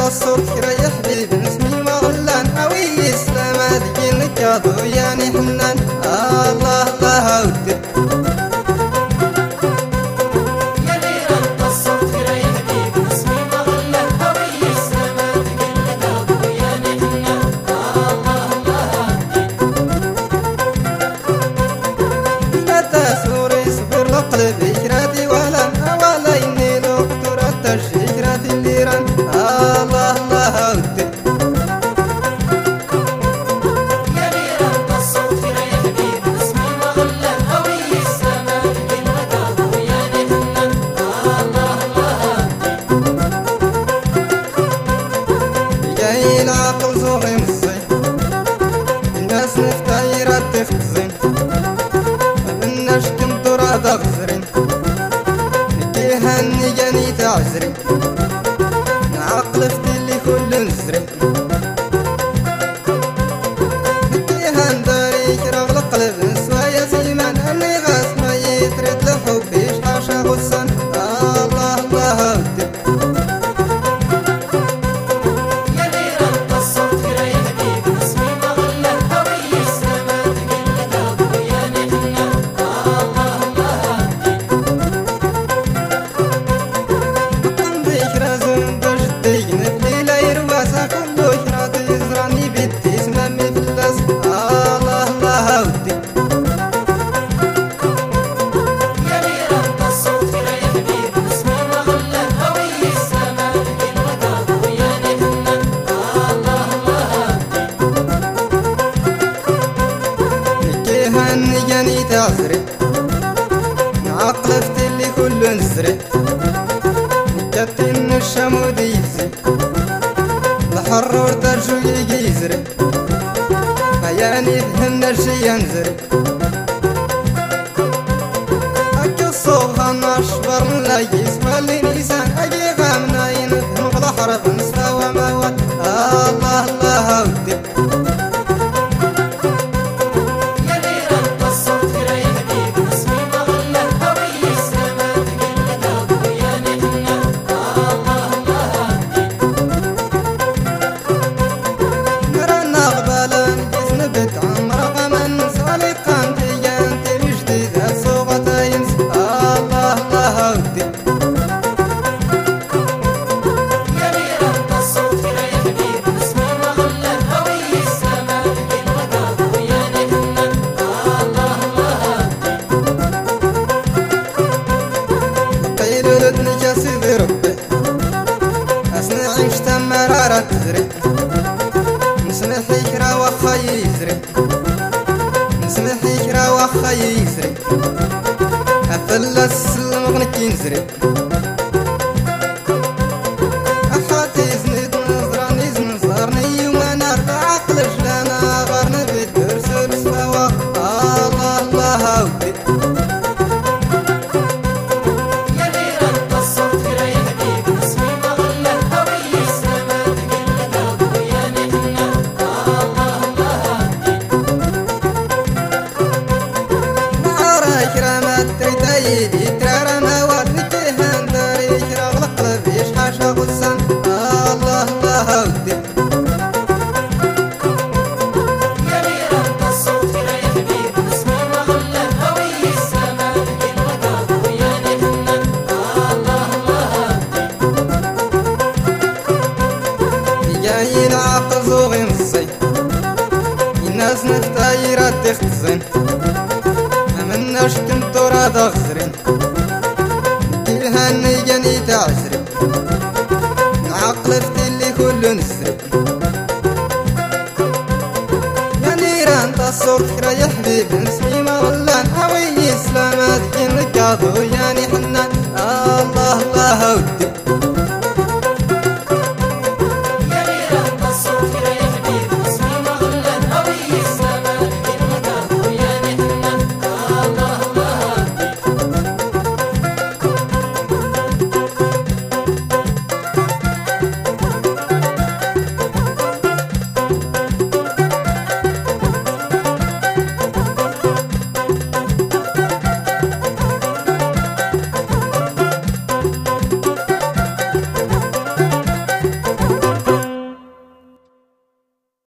تصور كرا يا حبيبي اسمي مغلان أوي سلامات جيلك يا ضوياني حنان الله الله ودي قلبي كراتي ولا إني دكتورة تشكرات الليران الله الله ودي يا نيران الصوت يا حبيبي اسمي مغلى هوي السماء بالمدى وياني حنان الله الله ودي جاي العقل زوغي مصي الناس نفتايرات تفتزين مناش كنتورة تغزرين نجيهن جاني تعزرين نعقل فتلي كل نزرين نجيهن داري شرغل قلب نسوايا سيمان اني غاس ما يترد لحبي شحاشا غصان الله الله ودي يا نيران الصوت يا حبيبي اسمي مغلى هوي السماء بالمدى وياني حنان الله الله قلبي كرازن بجدي نفلي لا يرواسا كله شراتي يزرعني بيتي سمامي في اللاس الله الله ودي يا نيران الصوت يا حبيبي اسمي مغلى هوي السماء بالمدى وياني حنان الله الله نجيهن جاني تعزري نعقل فتلي كل نزري نجتين الشمود يزري الحرور درجو يجيزري بياني فهمن الشي ينزري أكي الصوغة نشبر لا يسمى اللي نيسان أجي غامنا ينفهم في الحرب نسوى موت الله الله ودي يا نيران الصوت يا حبيبي اسمي مغلى هوي السماء بالمدى وياني حنان الله الله نرى نغبالا جسن بيت عمر غمان صالقان تيجانتي بجديد الصوغة ينس الله الله ودي يا نيران الصوت يا حبيبي اسمي مغلى هوي السماء بالمدى وياني حنان الله الله قيل لدني جاسد ربي أسنع عشت مرارة تزري نسمحي كرا وخي يزري نسمحي كرا وخي يزري أفلس السلم غنكي نزري أحاتي زنيت نظراني زنزارني وانا بعقل جلانا غارنا بالدرس السوا الله الله ودي يا نيران الصوت يا حبيبي اسمي مغلى هوي السماء بالمدى وياني حنان الله الله نهار كرامات تريدايدي ترى مواد نجيهن داري شرغل قلبي شحاشا غصان الله الله ودي يا نيران الصوت يا حبيبي اسمي مغلى هوي السماء بالمدى وياني حنان الله الله جاي العقل زوغي نصي الناس نفتايرات تختزن مناش كنتورا تغزرين نجيهن جاني تعزرين نعقل فتلي كل نسري يا نيران تصور كرا يا حبيبي اسمي مغلان هوي سلامات جنك يا ضوياني حنان الله الله ودي